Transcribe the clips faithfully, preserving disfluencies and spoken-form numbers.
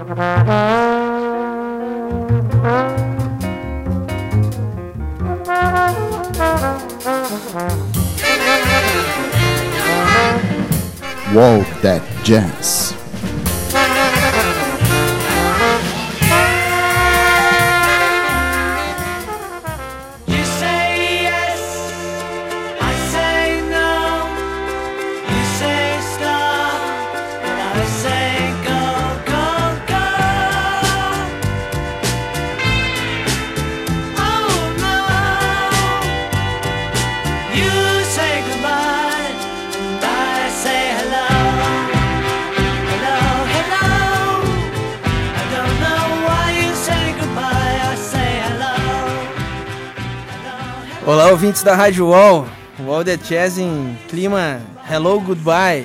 Walk That Jazz. Olá, ouvintes da Rádio Wall, Walk That Jazz em clima hello, goodbye.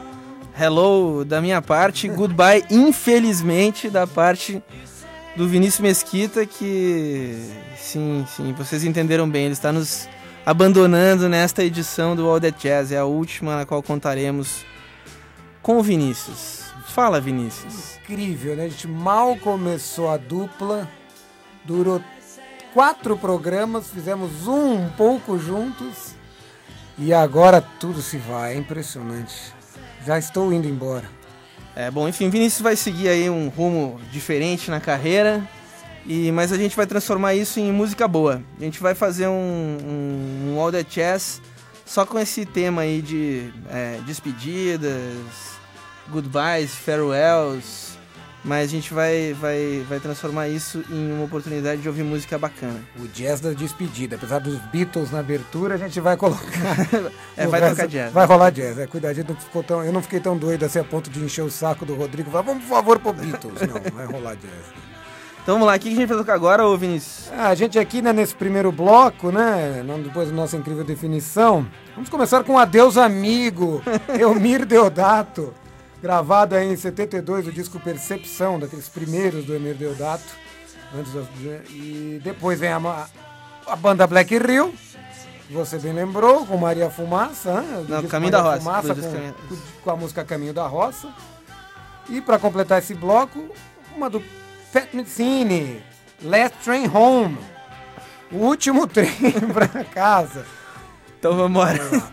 Hello da minha parte, goodbye, infelizmente, da parte do Vinícius Mesquita, que, sim, sim, vocês entenderam bem, ele está nos abandonando nesta edição do Walk That Jazz, é a última na qual contaremos com o Vinícius. Fala, Vinícius. Incrível, né? A gente mal começou a dupla, durou quatro programas, fizemos um, um pouco juntos e agora tudo se vai, é impressionante. Já estou indo embora. É, bom, enfim, Vinícius vai seguir aí um rumo diferente na carreira, e, mas a gente vai transformar isso em música boa. A gente vai fazer um, um, um Walk That Jazz só com esse tema aí de é, despedidas, goodbyes, farewells, mas a gente vai, vai, vai transformar isso em uma oportunidade de ouvir música bacana. O jazz da despedida, apesar dos Beatles na abertura, a gente vai colocar... é, vai tocar jazz. Vai rolar jazz, é, cuidado, não ficou tão, eu não fiquei tão doido assim a ponto de encher o saco do Rodrigo, falar, vamos por favor pro Beatles. Não, vai rolar jazz. Então vamos lá, o que a gente vai tocar agora, ô Vinícius? Ah, a gente aqui, né, nesse primeiro bloco, né, depois da nossa incrível definição, vamos começar com Adeus Amigo, Elmir Deodato. Gravado aí em setenta e dois, o disco Percepção, daqueles primeiros do Elmir Deodato. Antes das, e depois vem a, a banda Black Rio, que você bem lembrou, com Maria Fumaça. Né? Não, Caminho da Roça. Fumaça, com, com a música Caminho da Roça. E para completar esse bloco, uma do Fat Messini, Last Train Home. O último trem para casa. Então vamos embora. Vamos lá.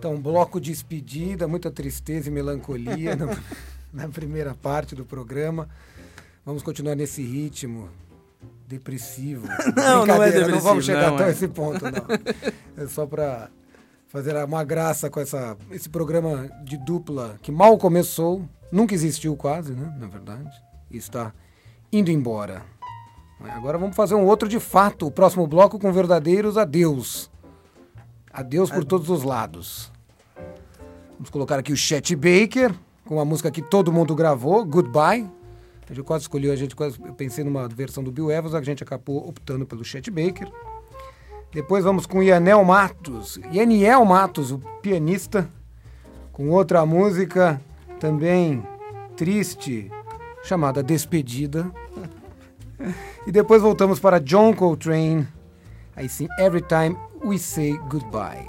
Então, bloco de despedida, muita tristeza e melancolia na, na primeira parte do programa. Vamos continuar nesse ritmo depressivo. Não, não é depressivo. Não vamos chegar não, até é. esse ponto, não. É só para fazer uma graça com essa, esse programa de dupla que mal começou, nunca existiu quase, né, na verdade, e está indo embora. Agora vamos fazer um outro de fato, o próximo bloco com verdadeiros adeus. Adeus por todos os lados. Vamos colocar aqui o Chet Baker, com a música que todo mundo gravou, Goodbye. A gente quase escolheu, a gente quase, eu pensei numa versão do Bill Evans, a gente acabou optando pelo Chet Baker. Depois vamos com Yaniel Matos, Yaniel Matos, o pianista, com outra música também triste, chamada Despedida. E depois voltamos para John Coltrane, aí sim, Every Time We Say Goodbye.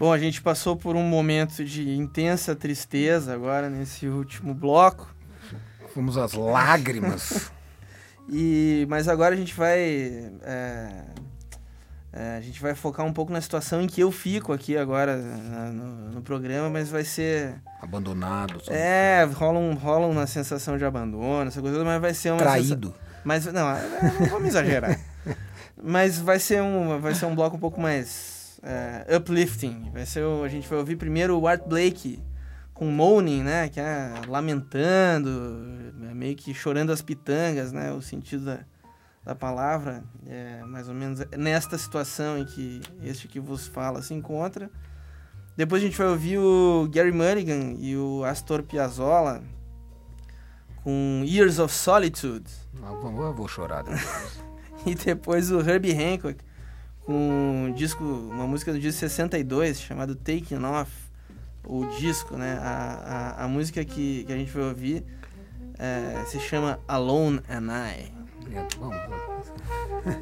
Bom, a gente passou por um momento de intensa tristeza agora nesse último bloco. Fomos às lágrimas. E, mas agora a gente vai é, é, a gente vai focar um pouco na situação em que eu fico aqui agora na, no, no programa, mas vai ser... Abandonado. É, rola, um, rola uma sensação de abandono, essa coisa, mas vai ser uma... Traído. Sensa... Mas, não, não vamos exagerar. Mas vai ser, um, vai ser um bloco um pouco mais é, uplifting. Vai ser o, a gente vai ouvir primeiro o Art Blakey com Moaning, né? Que é lamentando, meio que chorando as pitangas, né? O sentido da, da palavra. É mais ou menos nesta situação em que este que vos fala se encontra. Depois a gente vai ouvir o Gary Mulligan e o Astor Piazzolla com Years of Solitude. Eu vou chorar depois. E depois o Herbie Hancock com um disco, uma música do disco sessenta e dois chamado Taking Off, o disco, né? A, a, a música que, que a gente vai ouvir é, se chama Alone and I. É, vamos, vamos.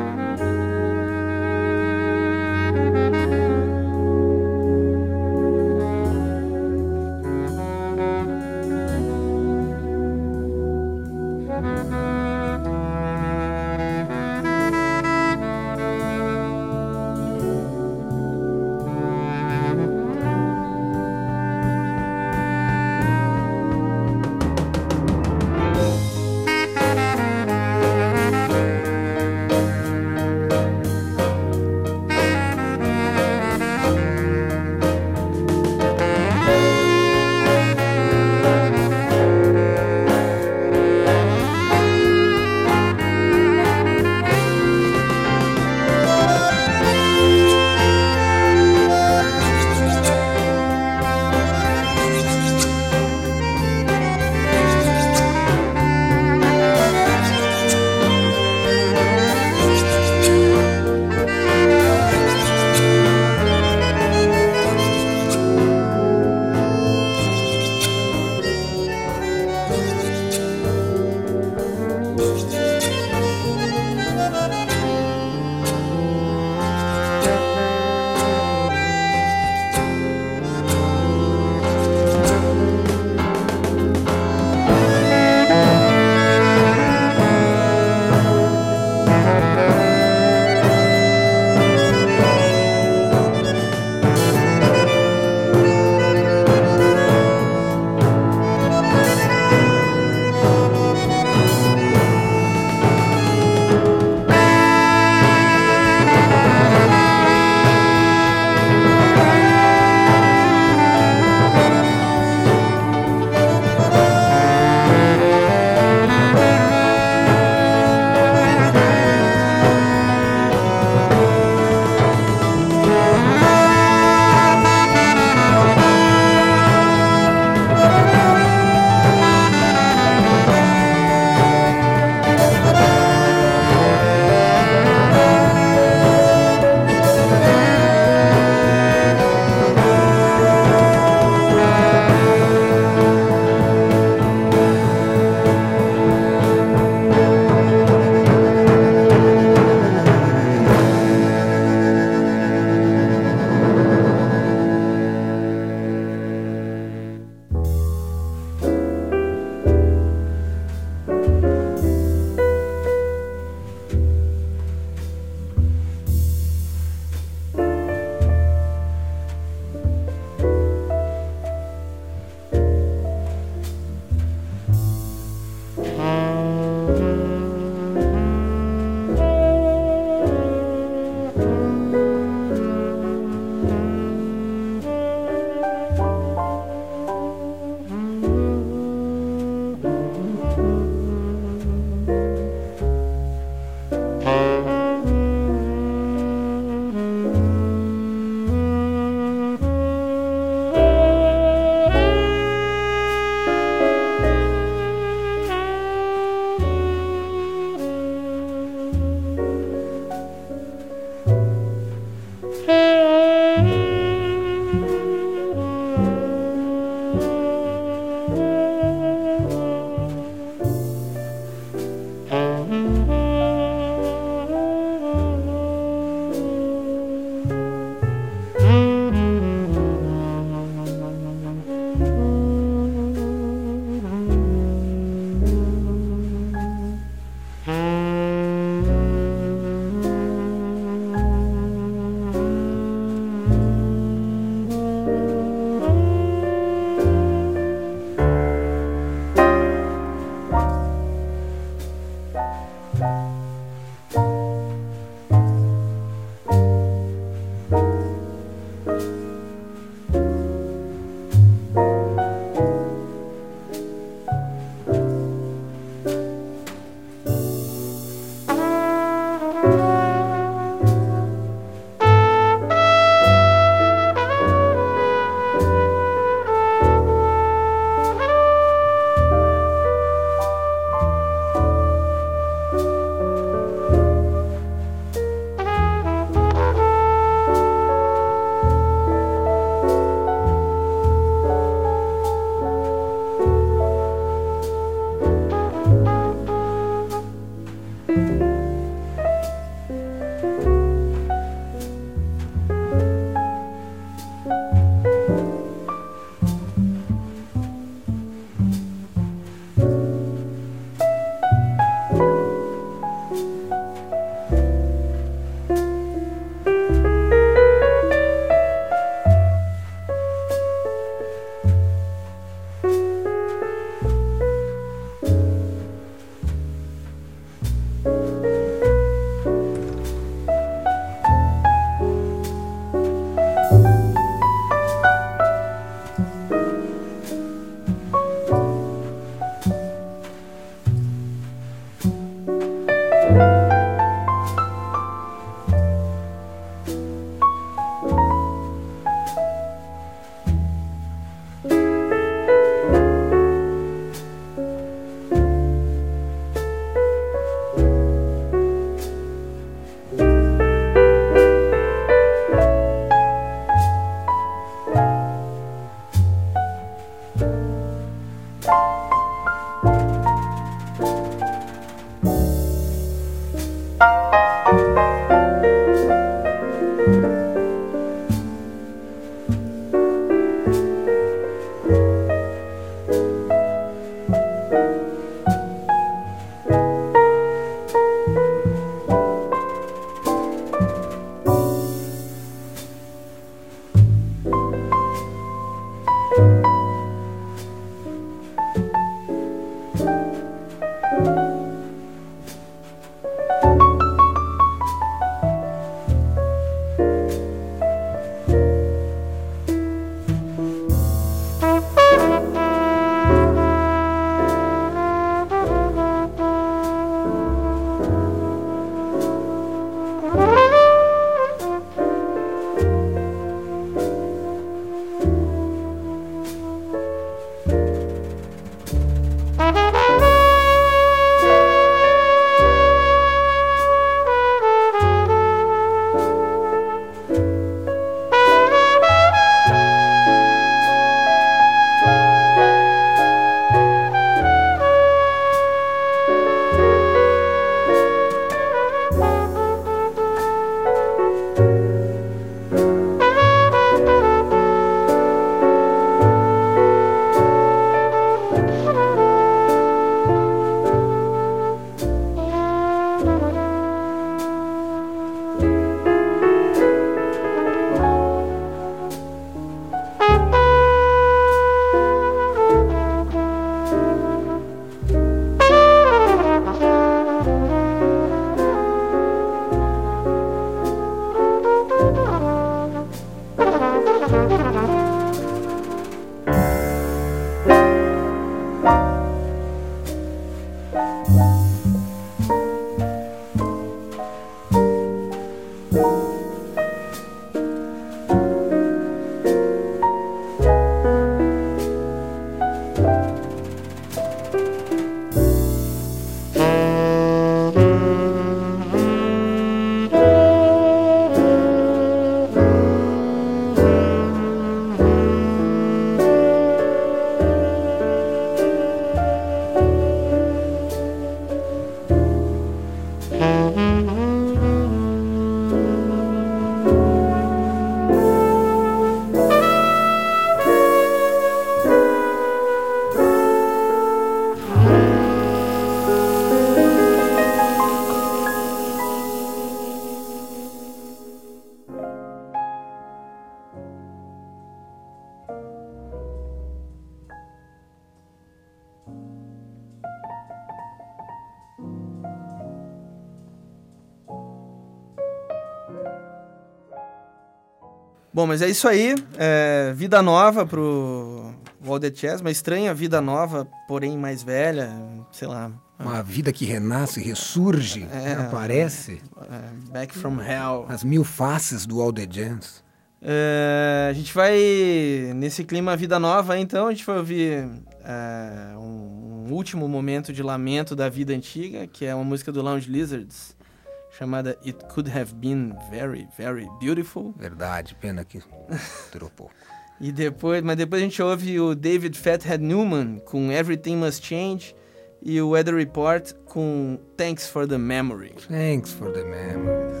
Bom, mas é isso aí. É, vida nova pro All That Jazz, uma estranha vida nova, porém mais velha, sei lá. Uma vida que renasce, ressurge, É, aparece. É, back from hell. As mil faces do All The Jazz. É, a gente vai, nesse clima vida nova, então, a gente vai ouvir é, um, um último momento de lamento da vida antiga, que é uma música do Lounge Lizards, chamada It Could Have Been Very, Very Beautiful. Verdade, pena que durou pouco. E depois, mas depois a gente ouve o David Fathead Newman com Everything Must Change e o Weather Report com Thanks for the Memory. Thanks for the memories.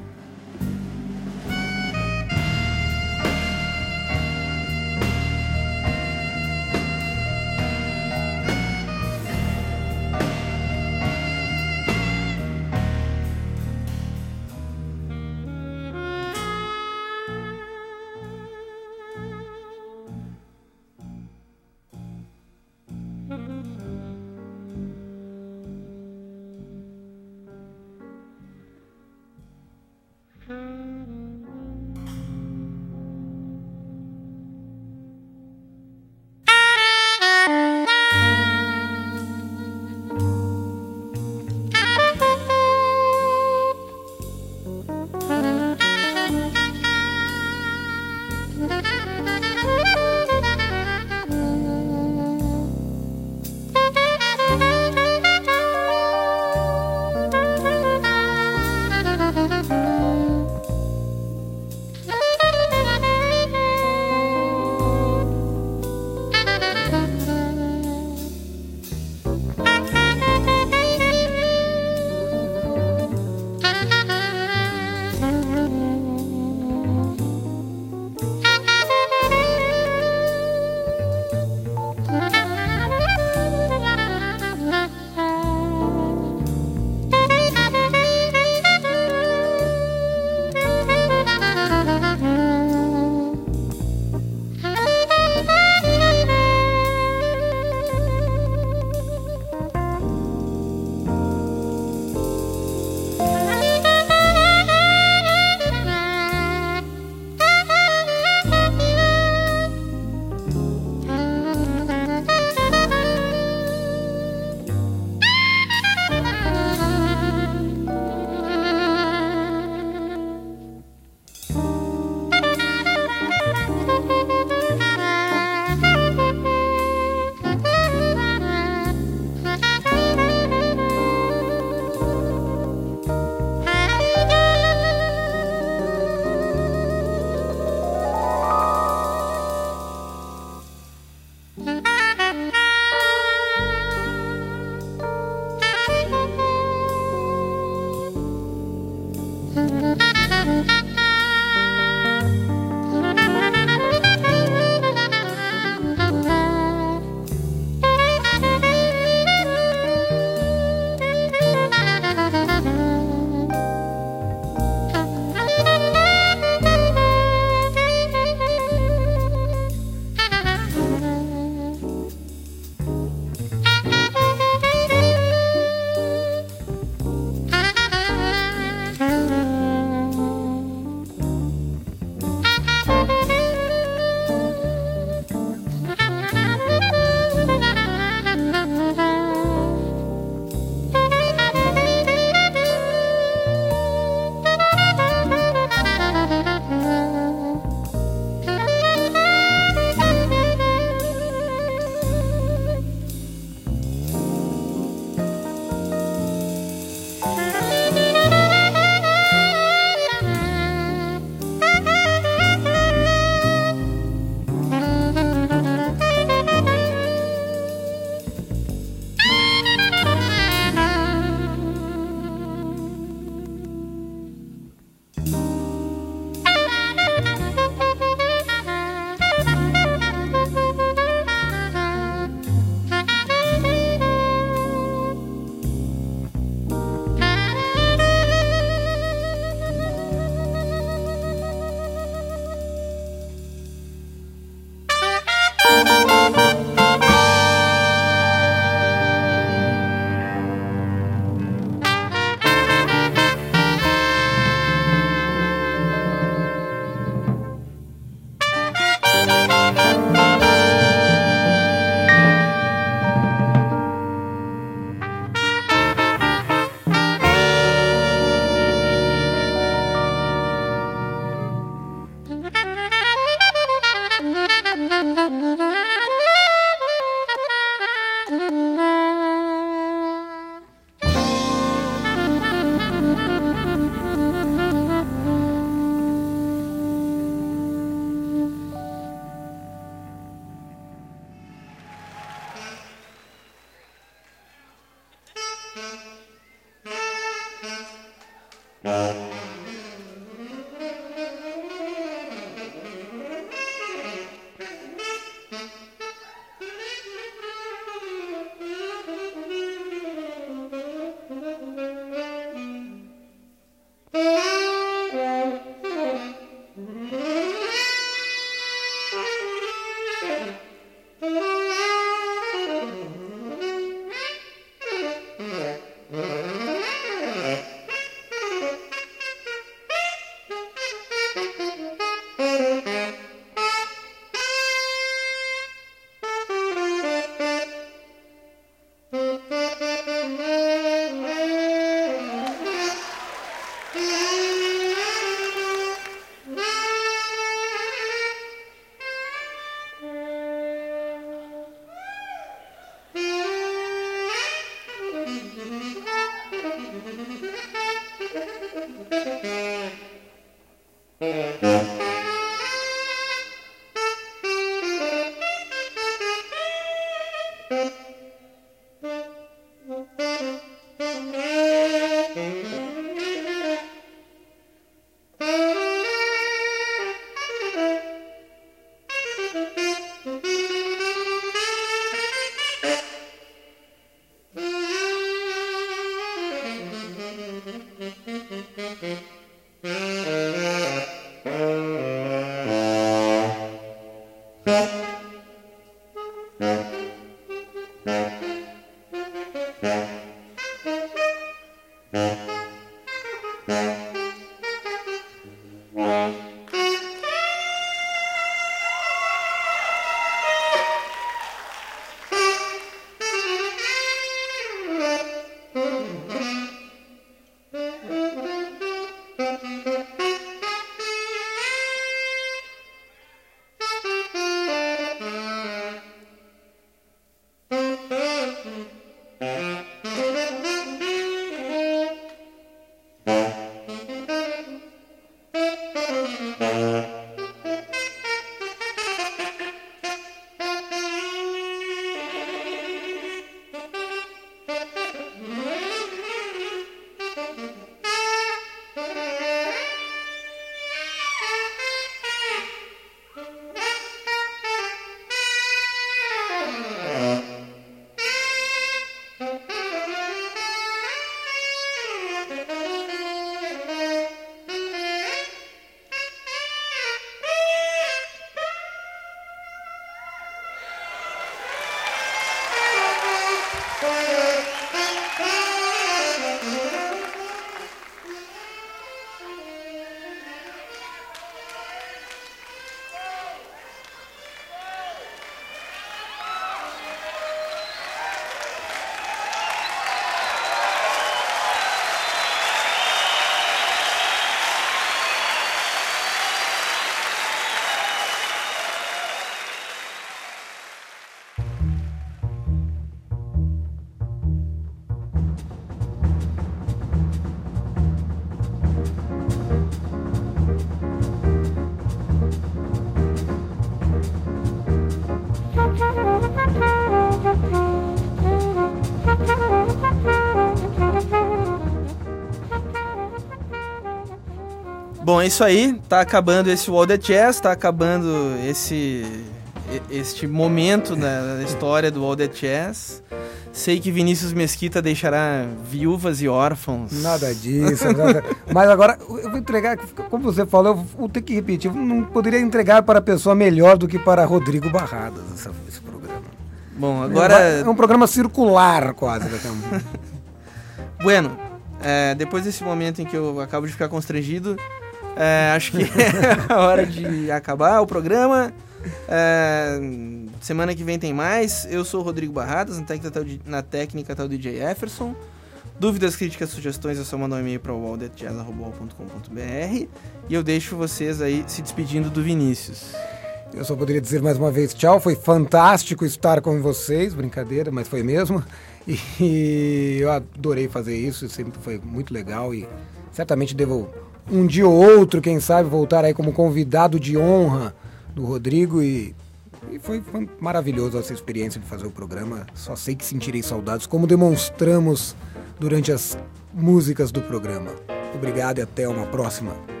Bom, é isso aí. Tá acabando esse All The Jazz, tá acabando esse, este momento na história do All The Jazz. Sei que Vinícius Mesquita deixará viúvas e órfãos. Nada disso. Nada. Mas agora, eu vou entregar, como você falou, eu vou ter que repetir. Eu não poderia entregar para a pessoa melhor do que para Rodrigo Barradas essa, esse programa. Bom, agora... É um programa circular quase. Bueno, é, depois desse momento em que eu acabo de ficar constrangido, é, acho que é a hora de acabar o programa. É, semana que vem tem mais. Eu sou o Rodrigo Barradas, na técnica tá o, na técnica tá o D J Efferson. Dúvidas, críticas, sugestões é só mandar um e-mail para o all that jazz arroba u o l ponto com ponto b r e eu deixo vocês aí se despedindo do Vinícius. Eu só poderia dizer mais uma vez tchau, foi fantástico estar com vocês, brincadeira, mas foi mesmo. E eu adorei fazer isso, sempre foi muito legal e certamente devo um dia ou outro, quem sabe, voltar aí como convidado de honra do Rodrigo e, e foi, foi maravilhoso essa experiência de fazer o programa. Só sei que sentirei saudades, como demonstramos durante as músicas do programa. Obrigado e até uma próxima.